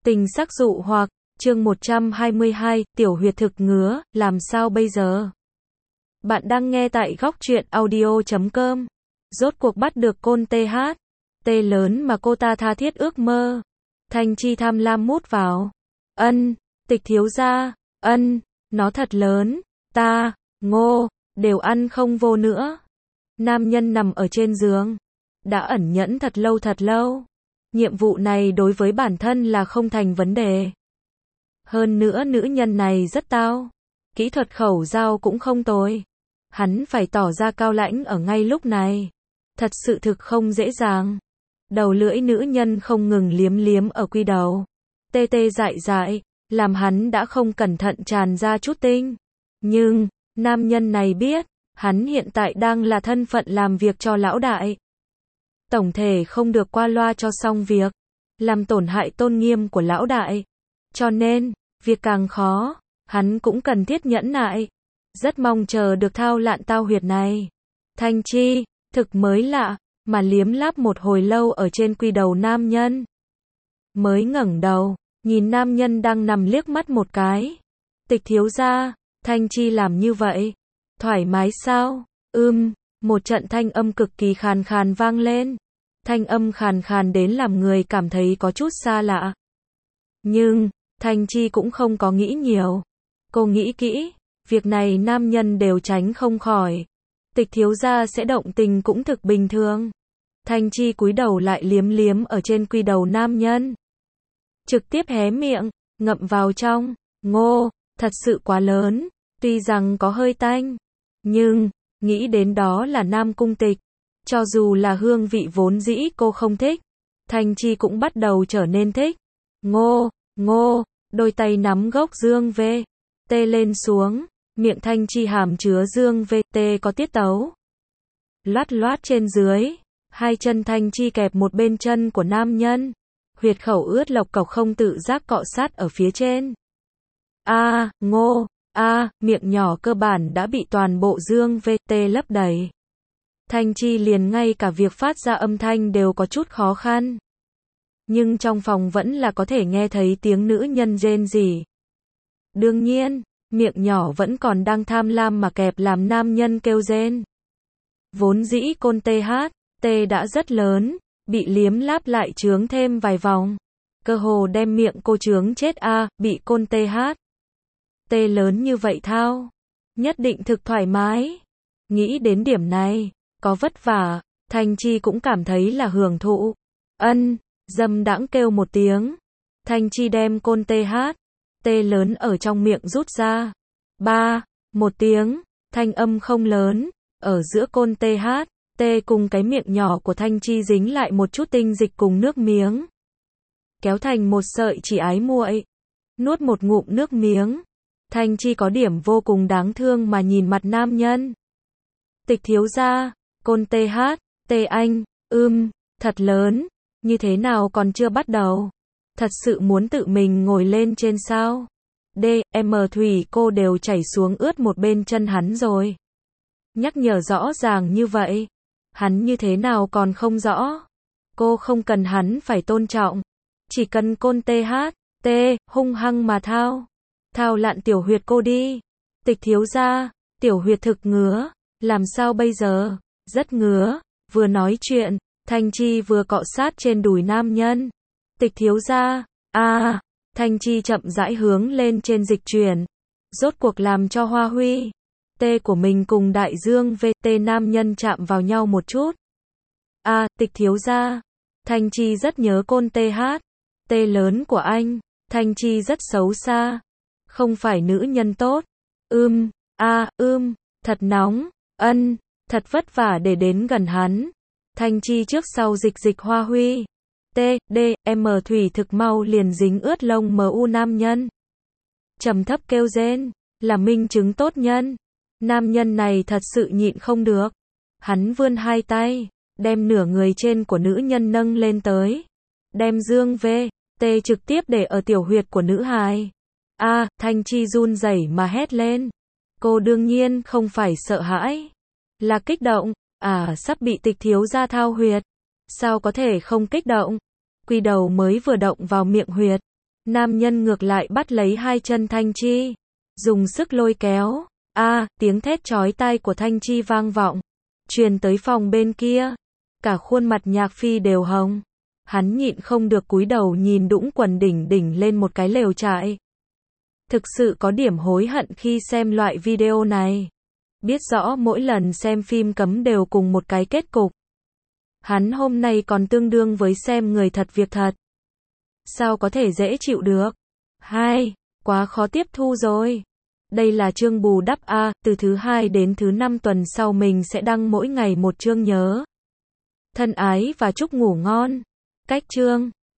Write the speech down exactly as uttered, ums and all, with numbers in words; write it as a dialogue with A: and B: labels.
A: Tình sắc dụ hoặc, chương một trăm hai mươi hai, tiểu huyệt thực ngứa, làm sao bây giờ? Bạn đang nghe tại góc truyện audio chấm com. Rốt cuộc bắt được côn tê hát, tê lớn mà cô ta tha thiết ước mơ. Thanh Chi tham lam mút vào. Ân, Tịch thiếu gia, ân, nó thật lớn, ta, ngô, đều ăn không vô nữa. Nam nhân nằm ở trên giường, đã ẩn nhẫn thật lâu thật lâu. Nhiệm vụ này đối với bản thân là không thành vấn đề. Hơn nữa nữ nhân này rất tao, kỹ thuật khẩu giao cũng không tồi. Hắn phải tỏ ra cao lãnh ở ngay lúc này. Thật sự thực không dễ dàng. Đầu lưỡi nữ nhân không ngừng liếm liếm ở quy đầu. Tê tê dại dại, làm hắn đã không cẩn thận tràn ra chút tinh. Nhưng, nam nhân này biết, hắn hiện tại đang là thân phận làm việc cho lão đại. Tổng thể không được qua loa cho xong việc, làm tổn hại tôn nghiêm của lão đại. Cho nên, việc càng khó, hắn cũng cần thiết nhẫn nại. Rất mong chờ được thao lạn tao huyệt này. Thanh Chi, thực mới lạ, mà liếm láp một hồi lâu ở trên quy đầu nam nhân. Mới ngẩng đầu, nhìn nam nhân đang nằm liếc mắt một cái. Tịch thiếu gia, Thanh Chi làm như vậy, thoải mái sao? Ưm, một trận thanh âm cực kỳ khàn khàn vang lên. Thanh âm khàn khàn đến làm người cảm thấy có chút xa lạ. Nhưng, Thanh Chi cũng không có nghĩ nhiều. Cô nghĩ kỹ, việc này nam nhân đều tránh không khỏi. Tịch thiếu gia sẽ động tình cũng thực bình thường. Thanh Chi cúi đầu lại liếm liếm ở trên quy đầu nam nhân. Trực tiếp hé miệng, ngậm vào trong. Ngô, thật sự quá lớn, tuy rằng có hơi tanh. Nhưng, nghĩ đến đó là nam cung tịch. Cho dù là hương vị vốn dĩ cô không thích, Thanh Chi cũng bắt đầu trở nên thích. Ngô, ngô, đôi tay nắm gốc dương vê, tê lên xuống, miệng Thanh Chi hàm chứa dương vê, tê có tiết tấu. Loát loát trên dưới, hai chân Thanh Chi kẹp một bên chân của nam nhân, huyệt khẩu ướt lộc cộc không tự giác cọ sát ở phía trên. A, à, ngô, a, à, miệng nhỏ cơ bản đã bị toàn bộ dương vê, tê lấp đầy. Thanh Chi liền ngay cả việc phát ra âm thanh đều có chút khó khăn. Nhưng trong phòng vẫn là có thể nghe thấy tiếng nữ nhân rên rỉ. Đương nhiên, miệng nhỏ vẫn còn đang tham lam mà kẹp làm nam nhân kêu rên. Vốn dĩ côn tê hát, tê đã rất lớn, bị liếm láp lại trướng thêm vài vòng. Cơ hồ đem miệng cô trướng chết a, à, bị côn tê hát. Tê lớn như vậy thao, nhất định thực thoải mái. Nghĩ đến điểm này, có vất vả, Thanh Chi cũng cảm thấy là hưởng thụ. Ân, dâm đãng kêu một tiếng. Thanh Chi đem côn tê hát, tê lớn ở trong miệng rút ra. Ba, một tiếng, thanh âm không lớn, ở giữa côn tê hát, tê cùng cái miệng nhỏ của Thanh Chi dính lại một chút tinh dịch cùng nước miếng. Kéo thành một sợi chỉ ái muội. Nuốt một ngụm nước miếng. Thanh Chi có điểm vô cùng đáng thương mà nhìn mặt nam nhân. Tịch thiếu gia, côn tê hát, tê anh, ưm, thật lớn, như thế nào còn chưa bắt đầu? Thật sự muốn tự mình ngồi lên trên sao? D, M thủy cô đều chảy xuống ướt một bên chân hắn rồi. Nhắc nhở rõ ràng như vậy. Hắn như thế nào còn không rõ? Cô không cần hắn phải tôn trọng. Chỉ cần côn tê hát, tê, hung hăng mà thao. Thao lạn tiểu huyệt cô đi. Tịch thiếu gia, tiểu huyệt thực ngứa. Làm sao bây giờ? Rất ngứa. Vừa nói chuyện, Thanh Chi vừa cọ sát trên đùi nam nhân. Tịch thiếu gia, a, à, Thanh Chi chậm rãi hướng lên trên dịch chuyển. Rốt cuộc làm cho hoa huy, tê của mình cùng đại dương vê tê nam nhân chạm vào nhau một chút. A, à, tịch thiếu gia, Thanh Chi rất nhớ côn tê hát, tê lớn của anh. Thanh Chi rất xấu xa, không phải nữ nhân tốt. Ưm, a, à, ưm, thật nóng. Ân, thật vất vả để đến gần hắn. Thanh Chi trước sau dịch dịch hoa huy. T, D, M thủy thực mau liền dính ướt lông mu nam nhân. Trầm thấp kêu rên, là minh chứng tốt nhân. Nam nhân này thật sự nhịn không được. Hắn vươn hai tay, đem nửa người trên của nữ nhân nâng lên tới. Đem dương vê, T trực tiếp để ở tiểu huyệt của nữ hài. A, à, Thanh Chi run rẩy mà hét lên. Cô đương nhiên không phải sợ hãi, là kích động. À, sắp bị tịch thiếu gia thao huyệt. Sao có thể không kích động? Quy đầu mới vừa động vào miệng huyệt. Nam nhân ngược lại bắt lấy hai chân Thanh Chi, dùng sức lôi kéo. A, tiếng thét chói tai của Thanh Chi vang vọng, truyền tới phòng bên kia. Cả khuôn mặt Nhạc Phi đều hồng. Hắn nhịn không được cúi đầu nhìn Đũng Quần đỉnh đỉnh lên một cái lều trại. Thực sự có điểm hối hận khi xem loại video này. Biết rõ mỗi lần xem phim cấm đều cùng một cái kết cục. Hắn hôm nay còn tương đương với xem người thật việc thật. Sao có thể dễ chịu được? Hai, quá khó tiếp thu rồi. Đây là chương bù đắp A, từ thứ hai đến thứ năm tuần sau mình sẽ đăng mỗi ngày một chương nhớ. Thân ái và chúc ngủ ngon. Cách chương